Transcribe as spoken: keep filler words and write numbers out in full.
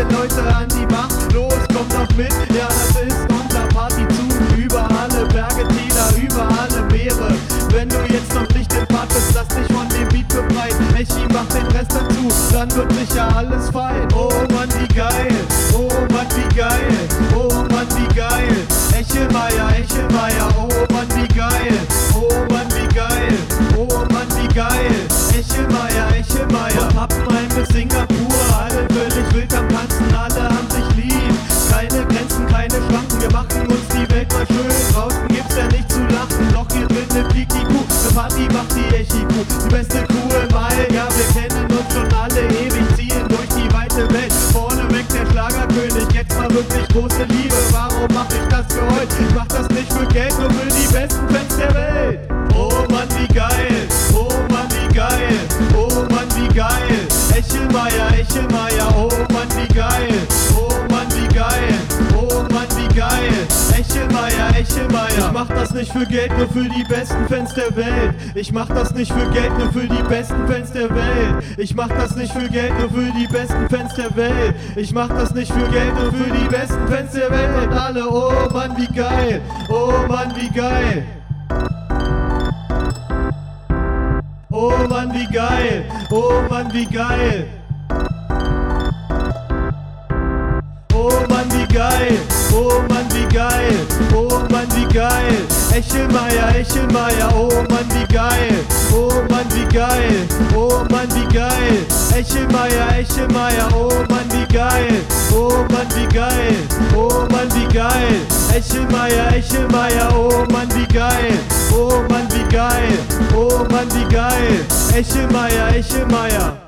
alle Leute an die Macht. Los, kommt doch mit, ja das ist unser Partyzug. Über alle Berge, Täler, über alle Meere. Wenn du jetzt noch nicht im Part bist, lass dich von dem Beat befreien. Echi macht den Rest dazu, dann wird sicher alles fein. Oh Mann, wie geil, oh Mann, wie geil, oh Mann, wie geil. Echelmeier, Echelmeier, oh Mann, wie geil, oh Mann, wie geil, oh Mann, wie geil. Echelmeier, Echelmeier, von Pappenheim bis Singapur, alle völlig wild am Tanzen, alle haben sich lieb. Keine Grenzen, keine Schranken, wir machen uns die Welt mal schön. Draußen gibt's ja nicht zu lachen, doch hier drinnen fliegt die Kuh. Eine Party macht die Echi-Kuh, die beste Kuh im All. Ja, wir kennen uns schon alle ewig, ziehen durch die weite Welt. Vorneweg der Schlagerkönig, jetzt mal wirklich große Liebe. Warum mach ich das für heute? Ich mach das nicht für Geld, nur für die besten Fans der Welt. Oh Mann, wie geil, oh Mann, wie geil, oh Mann, wie geil. Echelmeier, Echelmeier, oh Mann, wie geil, oh Mann, wie geil, oh Mann, wie geil. Echelmeier, Echelmeier. Ich mach das nicht für Geld, nur für die besten Fans der Welt. Ich mach das nicht für Geld, nur für die besten Fans der Welt. Ich mach das nicht für Geld, nur für die besten Fans der Welt. Ich mach das nicht für Geld, nur für die besten Fans der Welt. Und alle, oh Mann, wie geil, oh Mann, wie geil. Oh Mann, wie geil, oh Mann, wie geil. Oh Mann, wie geil, oh Mann, wie geil, oh Mann, wie geil. Echelmeier, Echelmeier, oh Mann, wie geil, oh Mann, wie geil, oh Mann, wie geil. Echelmeier, Echelmeier, oh Mann, wie geil, oh Mann, wie geil, oh Mann, wie geil. Echelmeier, Echelmeier, oh Mann, wie geil, oh Mann, wie geil, oh Mann, wie geil. Echelmeier, Echelmeier.